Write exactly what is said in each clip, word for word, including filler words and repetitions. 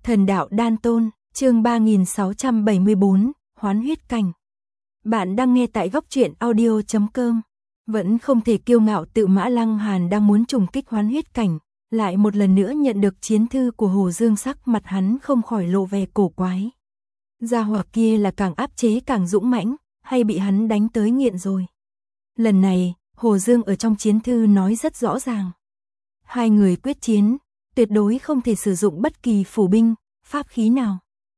Thần đạo đan tôn, chương ba nghìn sáu trăm bảy mươi bốn, hoán huyết cảnh. Bạn đang nghe tại góc truyện audio chấm com. Vẫn không thể kiêu ngạo tự mã Lăng Hàn đang muốn trùng kích hoán huyết cảnh, lại một lần nữa nhận được chiến thư của Hồ Dương, sắc mặt hắn không khỏi lộ vẻ cổ quái. Gia hỏa kia là càng áp chế càng dũng mãnh, hay bị hắn đánh tới nghiện rồi. Lần này, Hồ Dương ở trong chiến thư nói rất rõ ràng. Hai người quyết chiến, tuyệt đối không thể sử dụng bất kỳ phủ binh, pháp khí nào.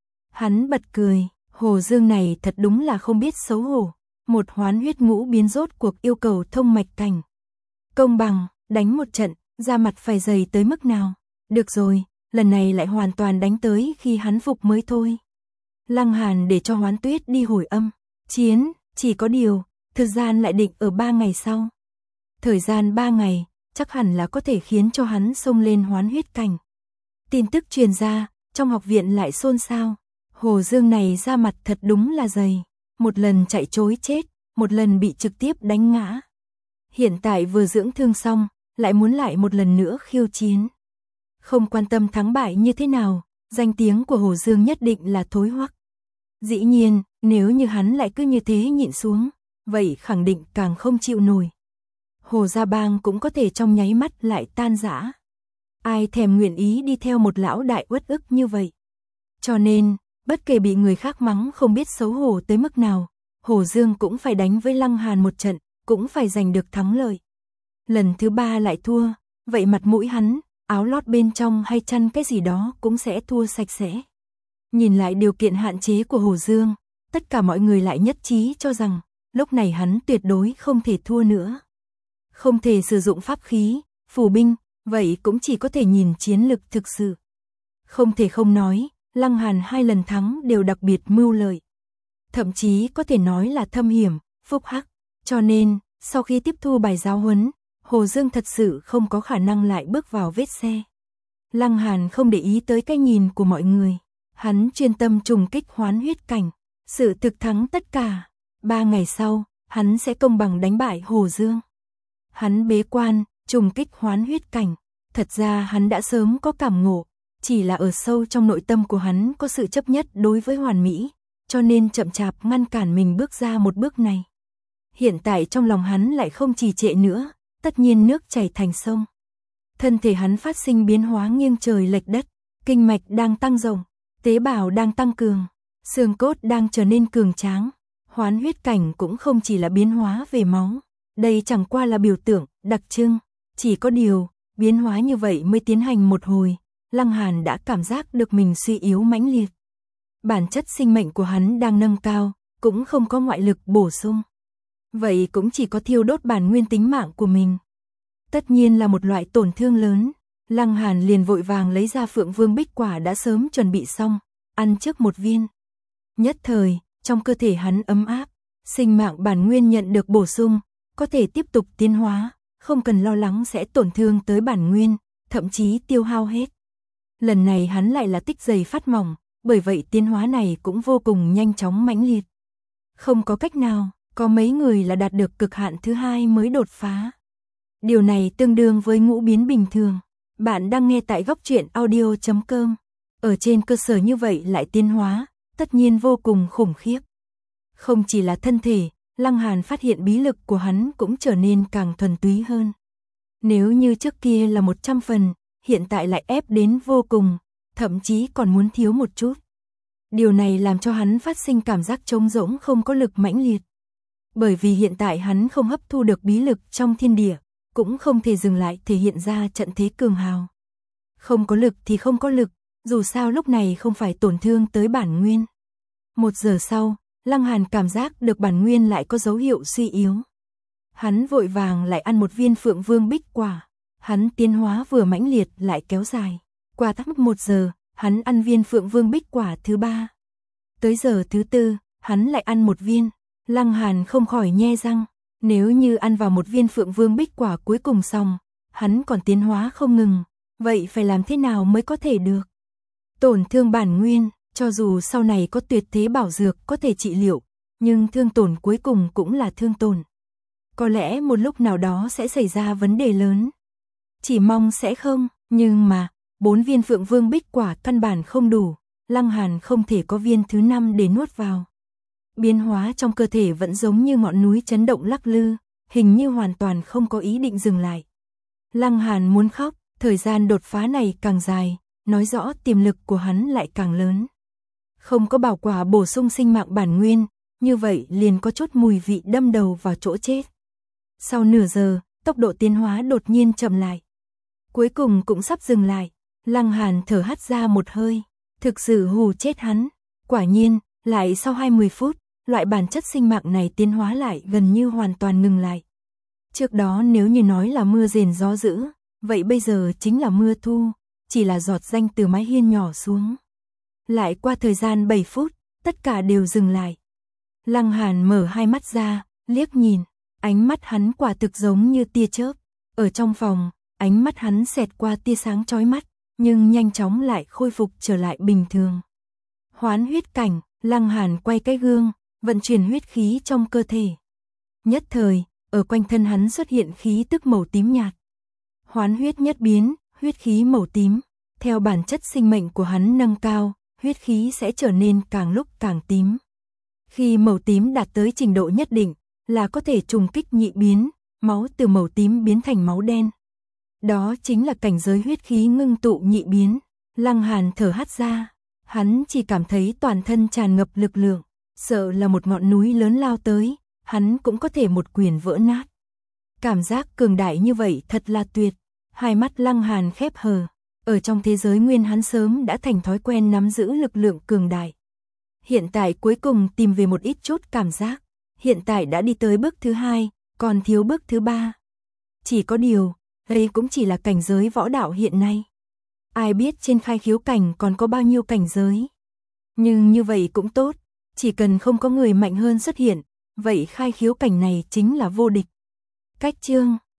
Hắn bật cười, Hồ Dương này thật đúng là không biết xấu hổ. Một hoán huyết ngũ biến rốt cuộc yêu cầu thông mạch cảnh. Công bằng, đánh một trận, ra mặt phải dày tới mức nào. Được rồi, lần này lại hoàn toàn đánh tới khi hắn phục mới thôi. Lăng Hàn để cho Hoán Tuyết đi hồi âm. Chiến, chỉ có điều, thời gian lại định ở ba ngày sau. Thời gian ba ngày, chắc hẳn là có thể khiến cho hắn xông lên hoán huyết cảnh. Tin tức truyền ra, trong học viện lại xôn xao. Hồ Dương này ra mặt thật đúng là dày. Một lần chạy trối chết, một lần bị trực tiếp đánh ngã. Hiện tại vừa dưỡng thương xong, lại muốn lại một lần nữa khiêu chiến. Không quan tâm thắng bại như thế nào, danh tiếng của Hồ Dương nhất định là thối hoắc. Dĩ nhiên, nếu như hắn lại cứ như thế nhịn xuống, vậy khẳng định càng không chịu nổi. Hồ Gia Bang cũng có thể trong nháy mắt lại tan rã. Ai thèm nguyện ý đi theo một lão đại uất ức như vậy. Cho nên, bất kể bị người khác mắng không biết xấu hổ tới mức nào, Hồ Dương cũng phải đánh với Lăng Hàn một trận, cũng phải giành được thắng lợi. Lần thứ ba lại thua, vậy mặt mũi hắn, áo lót bên trong hay chăn cái gì đó cũng sẽ thua sạch sẽ. Nhìn lại điều kiện hạn chế của Hồ Dương, tất cả mọi người lại nhất trí cho rằng, lúc này hắn tuyệt đối không thể thua nữa. Không thể sử dụng pháp khí, phù binh, vậy cũng chỉ có thể nhìn chiến lực thực sự. Không thể không nói, Lăng Hàn hai lần thắng đều đặc biệt mưu lợi. Thậm chí có thể nói là thâm hiểm, phúc hắc. Cho nên, sau khi tiếp thu bài giáo huấn, Hồ Dương thật sự không có khả năng lại bước vào vết xe. Lăng Hàn không để ý tới cái nhìn của mọi người. Hắn chuyên tâm trùng kích hoán huyết cảnh. Sự thực thắng tất cả. Ba ngày sau, hắn sẽ công bằng đánh bại Hồ Dương. Hắn bế quan, trùng kích hoán huyết cảnh. Thật ra hắn đã sớm có cảm ngộ. Chỉ là ở sâu trong nội tâm của hắn có sự chấp nhất đối với hoàn mỹ, cho nên chậm chạp ngăn cản mình bước ra một bước này. Hiện tại trong lòng hắn lại không trì trệ nữa, tất nhiên nước chảy thành sông. Thân thể hắn phát sinh biến hóa nghiêng trời lệch đất, kinh mạch đang tăng rộng, tế bào đang tăng cường, xương cốt đang trở nên cường tráng. Hoán huyết cảnh cũng không chỉ là biến hóa về máu, đây chẳng qua là biểu tượng, đặc trưng. Chỉ có điều, biến hóa như vậy mới tiến hành một hồi, Lăng Hàn đã cảm giác được mình suy yếu mãnh liệt. Bản chất sinh mệnh của hắn đang nâng cao, cũng không có ngoại lực bổ sung. Vậy cũng chỉ có thiêu đốt bản nguyên tính mạng của mình. Tất nhiên là một loại tổn thương lớn. Lăng Hàn liền vội vàng lấy ra Phượng Vương Bích Quả đã sớm chuẩn bị xong, ăn trước một viên. Nhất thời, trong cơ thể hắn ấm áp, sinh mạng bản nguyên nhận được bổ sung, có thể tiếp tục tiến hóa, không cần lo lắng sẽ tổn thương tới bản nguyên, thậm chí tiêu hao hết. Lần này hắn lại là tích dày phát mỏng, bởi vậy tiến hóa này cũng vô cùng nhanh chóng mãnh liệt. Không có cách nào, có mấy người là đạt được cực hạn thứ hai mới đột phá. Điều này tương đương với ngũ biến bình thường. Bạn đang nghe tại góc truyện audio chấm com. Ở trên cơ sở như vậy lại tiến hóa, tất nhiên vô cùng khủng khiếp. Không chỉ là thân thể, Lăng Hàn phát hiện bí lực của hắn cũng trở nên càng thuần túy hơn. Nếu như trước kia là một trăm phần, hiện tại lại ép đến vô cùng, thậm chí còn muốn thiếu một chút. Điều này làm cho hắn phát sinh cảm giác trống rỗng không có lực mãnh liệt. Bởi vì hiện tại hắn không hấp thu được bí lực trong thiên địa, cũng không thể dừng lại thể hiện ra trận thế cường hào. Không có lực thì không có lực, dù sao lúc này không phải tổn thương tới bản nguyên. Một giờ sau, Lăng Hàn cảm giác được bản nguyên lại có dấu hiệu suy yếu. Hắn vội vàng lại ăn một viên Phượng Vương Bích Quả. Hắn tiến hóa vừa mãnh liệt lại kéo dài. Qua thắc một giờ, hắn ăn viên Phượng Vương Bích Quả thứ ba. Tới giờ thứ tư, hắn lại ăn một viên. Lăng Hàn không khỏi nhe răng. Nếu như ăn vào một viên Phượng Vương Bích Quả cuối cùng xong, hắn còn tiến hóa không ngừng. Vậy phải làm thế nào mới có thể được? Tổn thương bản nguyên, cho dù sau này có tuyệt thế bảo dược có thể trị liệu, nhưng thương tổn cuối cùng cũng là thương tổn. Có lẽ một lúc nào đó sẽ xảy ra vấn đề lớn. Chỉ mong sẽ không, nhưng mà, Bốn viên Phượng Vương Bích quả căn bản không đủ, Lăng Hàn không thể có viên thứ năm để nuốt vào. Biến hóa trong cơ thể vẫn giống như ngọn núi chấn động lắc lư, hình như hoàn toàn không có ý định dừng lại. Lăng Hàn muốn khóc, thời gian đột phá này càng dài, nói rõ tiềm lực của hắn lại càng lớn. Không có bảo quả bổ sung sinh mạng bản nguyên, như vậy liền có chút mùi vị đâm đầu vào chỗ chết. Sau nửa giờ, tốc độ tiến hóa đột nhiên chậm lại. Cuối cùng cũng sắp dừng lại, Lăng Hàn thở hắt ra một hơi, thực sự hù chết hắn. Quả nhiên, lại sau hai mươi phút, loại bản chất sinh mạng này tiến hóa lại gần như hoàn toàn ngừng lại. Trước đó nếu như nói là mưa rền gió dữ, vậy bây giờ chính là mưa thu, chỉ là giọt ranh từ mái hiên nhỏ xuống. Lại qua thời gian bảy phút, tất cả đều dừng lại. Lăng Hàn mở hai mắt ra, liếc nhìn, ánh mắt hắn quả thực giống như tia chớp. Ở trong phòng, ánh mắt hắn xẹt qua tia sáng chói mắt, nhưng nhanh chóng lại khôi phục trở lại bình thường. Hoán huyết cảnh, Lăng Hàn quay cái gương, vận chuyển huyết khí trong cơ thể. Nhất thời, ở quanh thân hắn xuất hiện khí tức màu tím nhạt. Hoán huyết nhất biến, huyết khí màu tím, theo bản chất sinh mệnh của hắn nâng cao, huyết khí sẽ trở nên càng lúc càng tím. Khi màu tím đạt tới trình độ nhất định, là có thể trùng kích nhị biến, máu từ màu tím biến thành máu đen. Đó chính là cảnh giới huyết khí ngưng tụ nhị biến. Lăng Hàn thở hắt ra, hắn chỉ cảm thấy toàn thân tràn ngập lực lượng, sợ là một ngọn núi lớn lao tới, hắn cũng có thể một quyền vỡ nát. Cảm giác cường đại như vậy thật là tuyệt. Hai mắt Lăng Hàn khép hờ, ở trong thế giới nguyên hắn sớm đã thành thói quen nắm giữ lực lượng cường đại. Hiện tại cuối cùng tìm về một ít chút cảm giác, hiện tại đã đi tới bước thứ hai, còn thiếu bước thứ ba. Chỉ có điều, đây cũng chỉ là cảnh giới võ đạo hiện nay. Ai biết trên khai khiếu cảnh còn có bao nhiêu cảnh giới. Nhưng như vậy cũng tốt, chỉ cần không có người mạnh hơn xuất hiện, vậy khai khiếu cảnh này chính là vô địch. Cách chương